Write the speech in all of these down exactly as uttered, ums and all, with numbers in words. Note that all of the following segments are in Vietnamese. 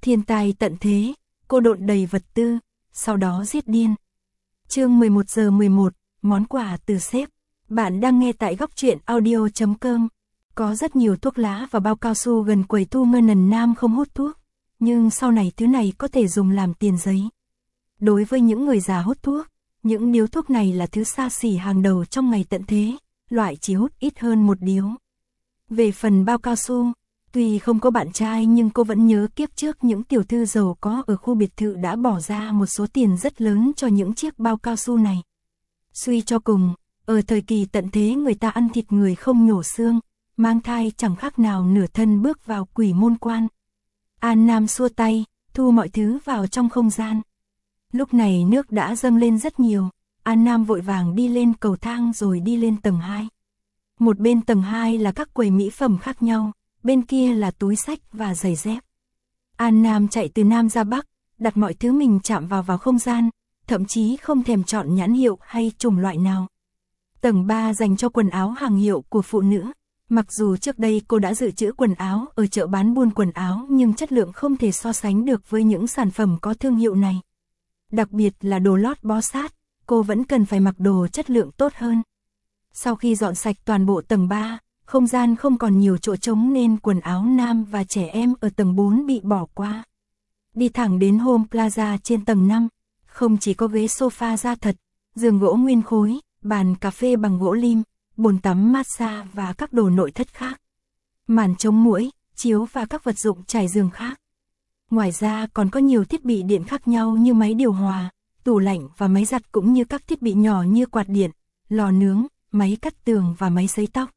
Thiên tai tận thế, cô độn đầy vật tư, sau đó giết điên. Chương mười một giờ mười một, món quà từ sếp. Bạn đang nghe tại góc truyện audio chấm com. Có rất nhiều thuốc lá và bao cao su gần quầy thu ngân Nần Nam không hút thuốc, nhưng sau này thứ này có thể dùng làm tiền giấy. Đối với những người già hút thuốc, những điếu thuốc này là thứ xa xỉ hàng đầu trong ngày tận thế, loại chỉ hút ít hơn một điếu. Về phần bao cao su, tuy không có bạn trai nhưng cô vẫn nhớ kiếp trước những tiểu thư giàu có ở khu biệt thự đã bỏ ra một số tiền rất lớn cho những chiếc bao cao su này. Suy cho cùng, ở thời kỳ tận thế người ta ăn thịt người không nhổ xương, mang thai chẳng khác nào nửa thân bước vào quỷ môn quan. An Nam xua tay, thu mọi thứ vào trong không gian. Lúc này nước đã dâng lên rất nhiều, An Nam vội vàng đi lên cầu thang rồi đi lên tầng hai. Một bên tầng hai là các quầy mỹ phẩm khác nhau, bên kia là túi xách và giày dép. An Nam chạy từ Nam ra Bắc, đặt mọi thứ mình chạm vào vào không gian, thậm chí không thèm chọn nhãn hiệu hay chủng loại nào. Tầng ba dành cho quần áo hàng hiệu của phụ nữ. Mặc dù trước đây cô đã dự trữ quần áo ở chợ bán buôn quần áo nhưng chất lượng không thể so sánh được với những sản phẩm có thương hiệu này. Đặc biệt là đồ lót bó sát, cô vẫn cần phải mặc đồ chất lượng tốt hơn. Sau khi dọn sạch toàn bộ tầng ba, không gian không còn nhiều chỗ trống nên quần áo nam và trẻ em ở tầng bốn bị bỏ qua. Đi thẳng đến Home Plaza trên tầng năm, không chỉ có ghế sofa da thật, giường gỗ nguyên khối, bàn cà phê bằng gỗ lim, bồn tắm massage và các đồ nội thất khác. Màn chống muỗi, chiếu và các vật dụng trải giường khác. Ngoài ra còn có nhiều thiết bị điện khác nhau như máy điều hòa, tủ lạnh và máy giặt cũng như các thiết bị nhỏ như quạt điện, lò nướng, máy cắt tường và máy sấy tóc.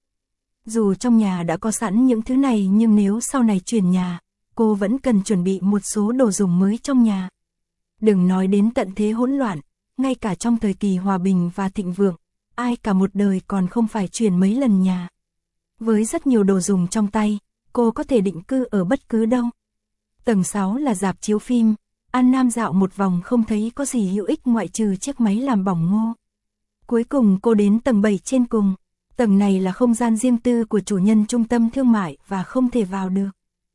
Dù trong nhà đã có sẵn những thứ này nhưng nếu sau này chuyển nhà, cô vẫn cần chuẩn bị một số đồ dùng mới trong nhà. Đừng nói đến tận thế hỗn loạn, ngay cả trong thời kỳ hòa bình và thịnh vượng, ai cả một đời còn không phải chuyển mấy lần nhà. Với rất nhiều đồ dùng trong tay, cô có thể định cư ở bất cứ đâu. Tầng sáu là rạp chiếu phim, An Nam dạo một vòng không thấy có gì hữu ích ngoại trừ chiếc máy làm bỏng ngô. Cuối cùng cô đến tầng bảy trên cùng, tầng này là không gian riêng tư của chủ nhân trung tâm thương mại và không thể vào được.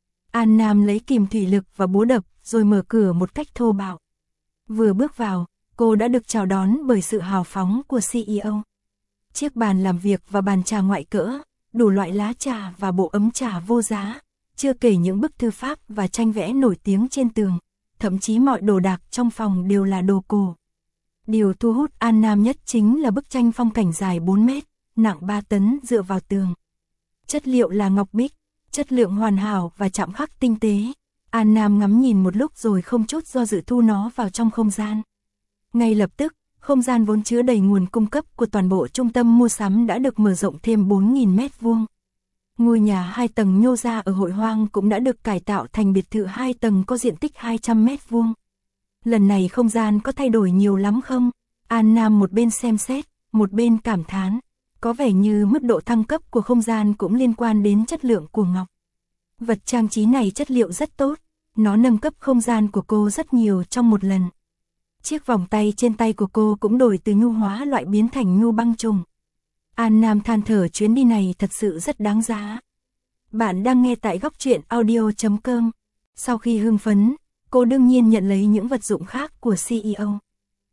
An Nam lấy kìm thủy lực và búa đập rồi mở cửa một cách thô bạo. Vừa bước vào, cô đã được chào đón bởi sự hào phóng của xê e ô. Chiếc bàn làm việc và bàn trà ngoại cỡ, đủ loại lá trà và bộ ấm trà vô giá, chưa kể những bức thư pháp và tranh vẽ nổi tiếng trên tường, thậm chí mọi đồ đạc trong phòng đều là đồ cổ. Điều thu hút An Nam nhất chính là bức tranh phong cảnh dài bốn mét, nặng ba tấn dựa vào tường. Chất liệu là ngọc bích, chất lượng hoàn hảo và chạm khắc tinh tế. An Nam ngắm nhìn một lúc rồi không chút do dự thu nó vào trong không gian. Ngay lập tức, không gian vốn chứa đầy nguồn cung cấp của toàn bộ trung tâm mua sắm đã được mở rộng thêm bốn nghìn mét vuông. Ngôi nhà hai tầng nhô ra ở Hội Hoang cũng đã được cải tạo thành biệt thự hai tầng có diện tích hai trăm mét vuông. Lần này không gian có thay đổi nhiều lắm không? An Nam một bên xem xét, một bên cảm thán. Có vẻ như mức độ thăng cấp của không gian cũng liên quan đến chất lượng của ngọc. Vật trang trí này chất liệu rất tốt, nó nâng cấp không gian của cô rất nhiều trong một lần. Chiếc vòng tay trên tay của cô cũng đổi từ nhu hóa loại biến thành nhu băng trùng. An Nam than thở chuyến đi này thật sự rất đáng giá. Bạn đang nghe tại góc truyện audio chấm com. Sau khi hưng phấn, cô đương nhiên nhận lấy những vật dụng khác của xê e ô.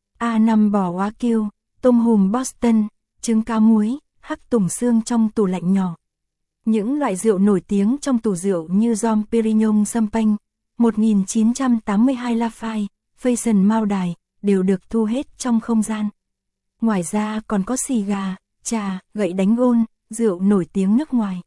a năm bò Wagyu, tôm hùm Boston, trứng cá muối, hắc tùng xương trong tủ lạnh nhỏ. Những loại rượu nổi tiếng trong tủ rượu như Dom Perignon Champagne, một nghìn chín trăm tám mươi hai Lafite, Fashion Mao Đài, đều được thu hết trong không gian. Ngoài ra còn có xì gà, trà, gậy đánh gôn, rượu nổi tiếng nước ngoài.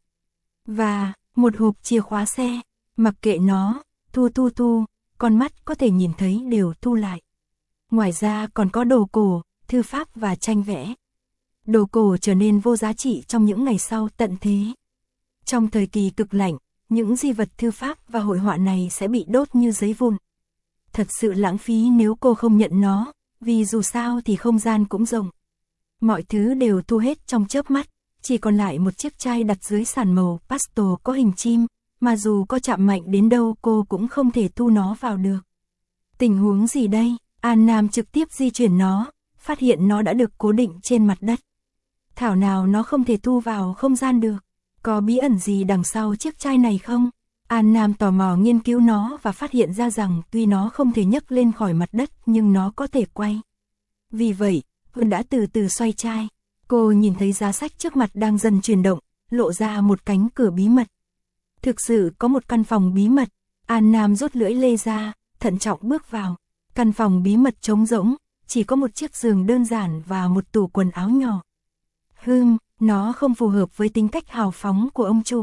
Và, một hộp chìa khóa xe, mặc kệ nó, thu thu thu, con mắt có thể nhìn thấy đều thu lại. Ngoài ra còn có đồ cổ, thư pháp và tranh vẽ. Đồ cổ trở nên vô giá trị trong những ngày sau tận thế. Trong thời kỳ cực lạnh, những di vật thư pháp và hội họa này sẽ bị đốt như giấy vụn. Thật sự lãng phí nếu cô không nhận nó, vì dù sao thì không gian cũng rộng. Mọi thứ đều thu hết trong chớp mắt, chỉ còn lại một chiếc chai đặt dưới sàn màu pastel có hình chim, mà dù có chạm mạnh đến đâu cô cũng không thể thu nó vào được. Tình huống gì đây? An Nam trực tiếp di chuyển nó, phát hiện nó đã được cố định trên mặt đất. Thảo nào nó không thể thu vào không gian được. Có bí ẩn gì đằng sau chiếc chai này không? An Nam tò mò nghiên cứu nó và phát hiện ra rằng tuy nó không thể nhấc lên khỏi mặt đất nhưng nó có thể quay. Vì vậy, cô đã từ từ xoay chai. Cô nhìn thấy giá sách trước mặt đang dần chuyển động, lộ ra một cánh cửa bí mật. Thực sự có một căn phòng bí mật. An Nam rút lưỡi lê ra, thận trọng bước vào. Căn phòng bí mật trống rỗng, chỉ có một chiếc giường đơn giản và một tủ quần áo nhỏ. Hừm, nó không phù hợp với tính cách hào phóng của ông chủ.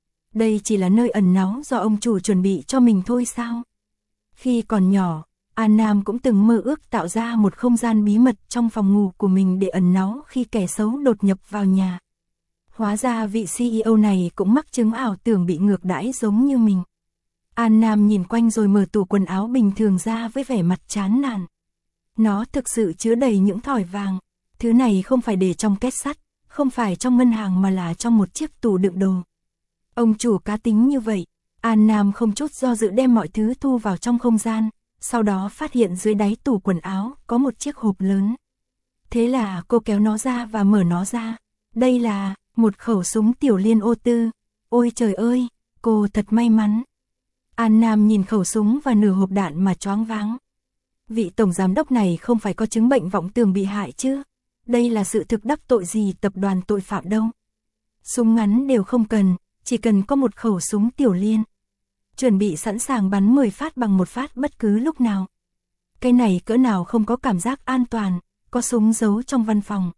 Đây chỉ là nơi ẩn náu do ông chủ chuẩn bị cho mình thôi sao? Khi còn nhỏ, An Nam cũng từng mơ ước tạo ra một không gian bí mật trong phòng ngủ của mình để ẩn náu khi kẻ xấu đột nhập vào nhà. Hóa ra vị xê e ô này cũng mắc chứng ảo tưởng bị ngược đãi giống như mình. An Nam nhìn quanh rồi mở tủ quần áo bình thường ra với vẻ mặt chán nản. Nó thực sự chứa đầy những thỏi vàng. Thứ này không phải để trong két sắt, không phải trong ngân hàng mà là trong một chiếc tủ đựng đồ. Ông chủ cá tính như vậy, An Nam không chút do dự đem mọi thứ thu vào trong không gian, sau đó phát hiện dưới đáy tủ quần áo có một chiếc hộp lớn. Thế là cô kéo nó ra và mở nó ra. Đây là một khẩu súng tiểu liên ô tư. Ôi trời ơi, cô thật may mắn. An Nam nhìn khẩu súng và nửa hộp đạn mà choáng váng. Vị tổng giám đốc này không phải có chứng bệnh vọng tưởng bị hại chứ? Đây là sự thực đắc tội gì tập đoàn tội phạm đâu. Súng ngắn đều không cần, chỉ cần có một khẩu súng tiểu liên. Chuẩn bị sẵn sàng bắn mười phát bằng một phát bất cứ lúc nào. Cái này cỡ nào không có cảm giác an toàn, có súng giấu trong văn phòng.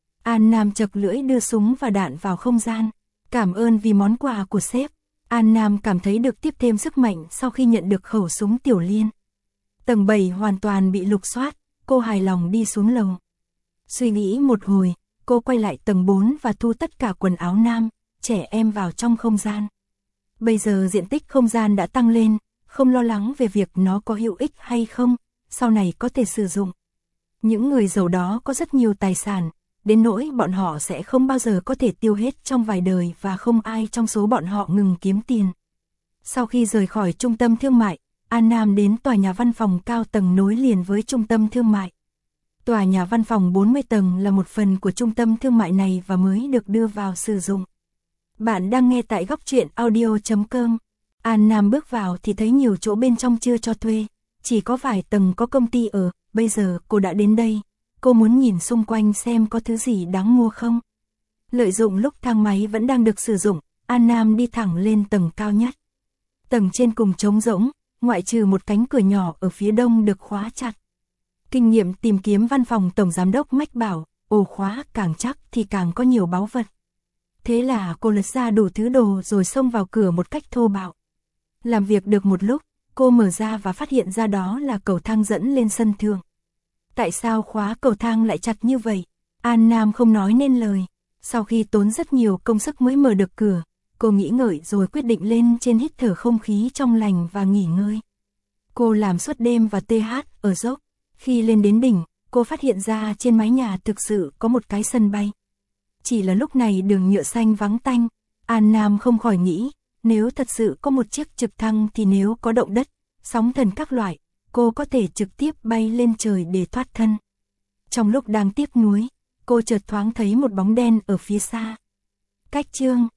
An Nam chật lưỡi đưa súng và đạn vào không gian. Cảm ơn vì món quà của sếp. An Nam cảm thấy được tiếp thêm sức mạnh sau khi nhận được khẩu súng tiểu liên. Tầng bảy hoàn toàn bị lục soát, cô hài lòng đi xuống lầu. Suy nghĩ một hồi, cô quay lại tầng bốn và thu tất cả quần áo nam, trẻ em vào trong không gian. Bây giờ diện tích không gian đã tăng lên, không lo lắng về việc nó có hữu ích hay không, sau này có thể sử dụng. Những người giàu đó có rất nhiều tài sản, đến nỗi bọn họ sẽ không bao giờ có thể tiêu hết trong vài đời và không ai trong số bọn họ ngừng kiếm tiền. Sau khi rời khỏi trung tâm thương mại, An Nam đến tòa nhà văn phòng cao tầng nối liền với trung tâm thương mại. Tòa nhà văn phòng bốn mươi tầng là một phần của trung tâm thương mại này và mới được đưa vào sử dụng. Bạn đang nghe tại góc truyện audio chấm com. An Nam bước vào thì thấy nhiều chỗ bên trong chưa cho thuê, chỉ có vài tầng có công ty ở. Bây giờ cô đã đến đây, cô muốn nhìn xung quanh xem có thứ gì đáng mua không. Lợi dụng lúc thang máy vẫn đang được sử dụng, An Nam đi thẳng lên tầng cao nhất. Tầng trên cùng trống rỗng, ngoại trừ một cánh cửa nhỏ ở phía đông được khóa chặt. Kinh nghiệm tìm kiếm văn phòng tổng giám đốc mách bảo, ổ khóa càng chắc thì càng có nhiều báu vật. Thế là cô lật ra đủ thứ đồ rồi xông vào cửa một cách thô bạo. Làm việc được một lúc, cô mở ra và phát hiện ra đó là cầu thang dẫn lên sân thượng. Tại sao khóa cầu thang lại chặt như vậy? An Nam không nói nên lời. Sau khi tốn rất nhiều công sức mới mở được cửa, cô nghĩ ngợi rồi quyết định lên trên hít thở không khí trong lành và nghỉ ngơi. Cô làm suốt đêm và tê hát ở dốc. Khi lên đến đỉnh, cô phát hiện ra trên mái nhà thực sự có một cái sân bay. Chỉ là lúc này đường nhựa xanh vắng tanh, An Nam không khỏi nghĩ, nếu thật sự có một chiếc trực thăng thì nếu có động đất, sóng thần các loại, cô có thể trực tiếp bay lên trời để thoát thân. Trong lúc đang tiếc nuối, cô chợt thoáng thấy một bóng đen ở phía xa. Cách chương